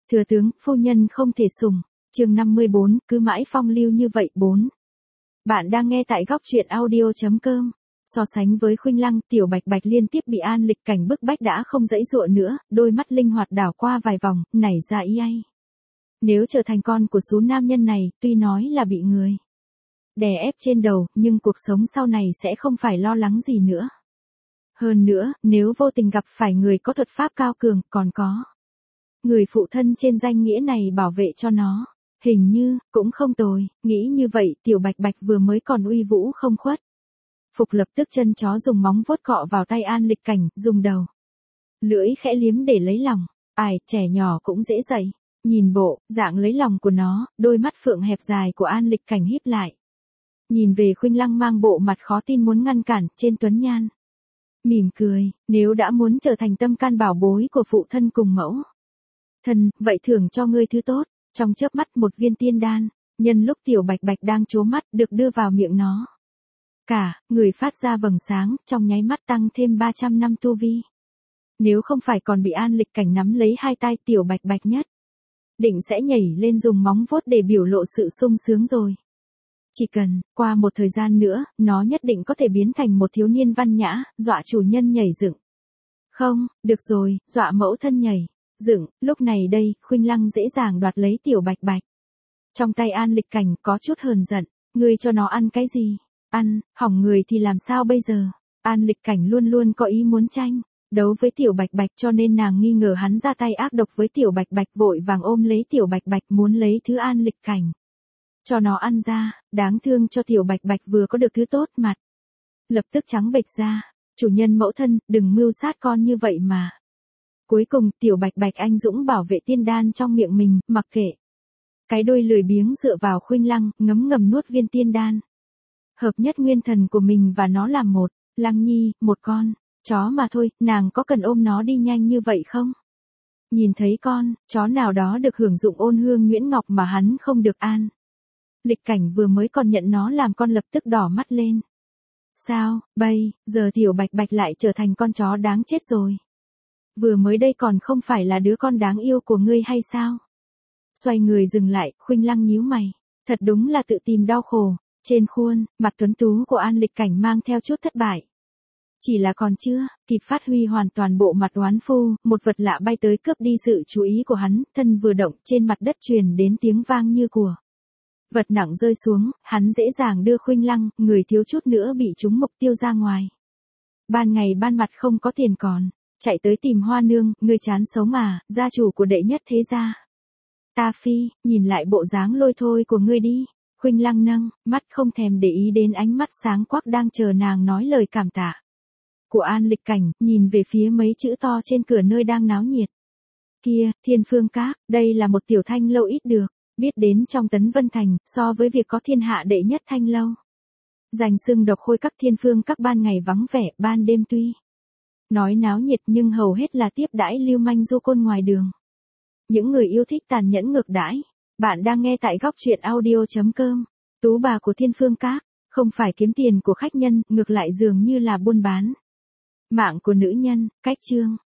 Thừa tướng, phu nhân không thể sủng. Chương 54, cứ mãi phong lưu như vậy 4. Bạn đang nghe tại góc truyện audio.com. So sánh với Khuynh Lăng, Tiểu Bạch Bạch liên tiếp bị An Lịch Cảnh bức bách đã không dãy dụa nữa, đôi mắt linh hoạt đảo qua vài vòng, nảy ra ý ai. Nếu trở thành con của số nam nhân này, tuy nói là bị người đè ép trên đầu, nhưng cuộc sống sau này sẽ không phải lo lắng gì nữa. Hơn nữa, nếu vô tình gặp phải người có thuật pháp cao cường, còn có người phụ thân trên danh nghĩa này bảo vệ cho nó, hình như cũng không tồi. Nghĩ như vậy, Tiểu Bạch Bạch vừa mới còn uy vũ không khuất. Phục lập tức chân chó dùng móng vuốt cọ vào tay An Lịch Cảnh, dùng đầu lưỡi khẽ liếm để lấy lòng. Ai, trẻ nhỏ cũng dễ dạy. Nhìn bộ dạng lấy lòng của nó, đôi mắt phượng hẹp dài của An Lịch Cảnh híp lại. Nhìn về Khuynh Lăng mang bộ mặt khó tin muốn ngăn cản, trên tuấn nhan mỉm cười, nếu đã muốn trở thành tâm can bảo bối của phụ thân cùng mẫu thân, vậy thưởng cho ngươi thứ tốt. Trong chớp mắt một viên tiên đan, nhân lúc Tiểu Bạch Bạch đang trố mắt, được đưa vào miệng nó. Cả người phát ra vầng sáng, trong nháy mắt tăng thêm 300 năm tu vi. Nếu không phải còn bị An Lịch Cảnh nắm lấy hai tay, Tiểu Bạch Bạch nhất định sẽ nhảy lên dùng móng vuốt để biểu lộ sự sung sướng rồi. Chỉ cần qua một thời gian nữa, nó nhất định có thể biến thành một thiếu niên văn nhã, dọa chủ nhân nhảy dựng. Không, được rồi, dọa mẫu thân nhảy dựng. Lúc này đây, Khuynh Lăng dễ dàng đoạt lấy Tiểu Bạch Bạch. Trong tay An Lịch Cảnh có chút hờn giận, ngươi cho nó ăn cái gì? Ăn, hỏng người thì làm sao bây giờ? An Lịch Cảnh luôn luôn có ý muốn tranh đấu với Tiểu Bạch Bạch, cho nên nàng nghi ngờ hắn ra tay ác độc với Tiểu Bạch Bạch, vội vàng ôm lấy Tiểu Bạch Bạch muốn lấy thứ An Lịch Cảnh cho nó ăn ra. Đáng thương cho Tiểu Bạch Bạch vừa có được thứ tốt, mặt lập tức trắng bệch ra. Chủ nhân mẫu thân, đừng mưu sát con như vậy mà. Cuối cùng, Tiểu Bạch Bạch anh dũng bảo vệ tiên đan trong miệng mình, mặc kệ cái đuôi lười biếng dựa vào Khuynh Lăng, ngấm ngầm nuốt viên tiên đan. Hợp nhất nguyên thần của mình và nó làm một. Lăng Nhi, một con chó mà thôi, nàng có cần ôm nó đi nhanh như vậy không? Nhìn thấy con chó nào đó được hưởng dụng ôn hương nhuyễn ngọc mà hắn không được. An Lịch Cảnh vừa mới còn nhận nó làm con lập tức đỏ mắt lên. Sao, bây giờ Tiểu Bạch Bạch lại trở thành con chó đáng chết rồi? Vừa mới đây còn không phải là đứa con đáng yêu của ngươi hay sao? Xoay người dừng lại, Khuynh Lăng nhíu mày. Thật đúng là tự tìm đau khổ. Trên khuôn mặt tuấn tú của An Lịch Cảnh mang theo chút thất bại. Chỉ là còn chưa kịp phát huy hoàn toàn bộ mặt oán phu, một vật lạ bay tới cướp đi sự chú ý của hắn, thân vừa động, trên mặt đất truyền đến tiếng vang như của vật nặng rơi xuống, hắn dễ dàng đưa Khuynh Lăng, người thiếu chút nữa bị trúng mục tiêu ra ngoài. Ban ngày ban mặt không có tiền còn chạy tới tìm Hoa Nương, ngươi chán sống à, gia chủ của đệ nhất thế gia ta phi, nhìn lại bộ dáng lôi thôi của ngươi đi. Khuynh Lăng nâng mắt không thèm để ý đến ánh mắt sáng quắc đang chờ nàng nói lời cảm tạ của An Lịch Cảnh, nhìn về phía mấy chữ to trên cửa nơi đang náo nhiệt. Kia, Thiên Phương Các, đây là một tiểu thanh lâu ít được biết đến trong Tấn Vân Thành, so với việc có thiên hạ đệ nhất thanh lâu danh xưng độc khôi các, Thiên Phương Các ban ngày vắng vẻ, ban đêm tuy nói náo nhiệt nhưng hầu hết là tiếp đãi lưu manh du côn ngoài đường. Những người yêu thích tàn nhẫn ngược đãi. Bạn đang nghe tại góc truyện audio.com. Tú bà của Thiên Phương Các không phải kiếm tiền của khách nhân, ngược lại dường như là buôn bán mạng của nữ nhân. Cách chương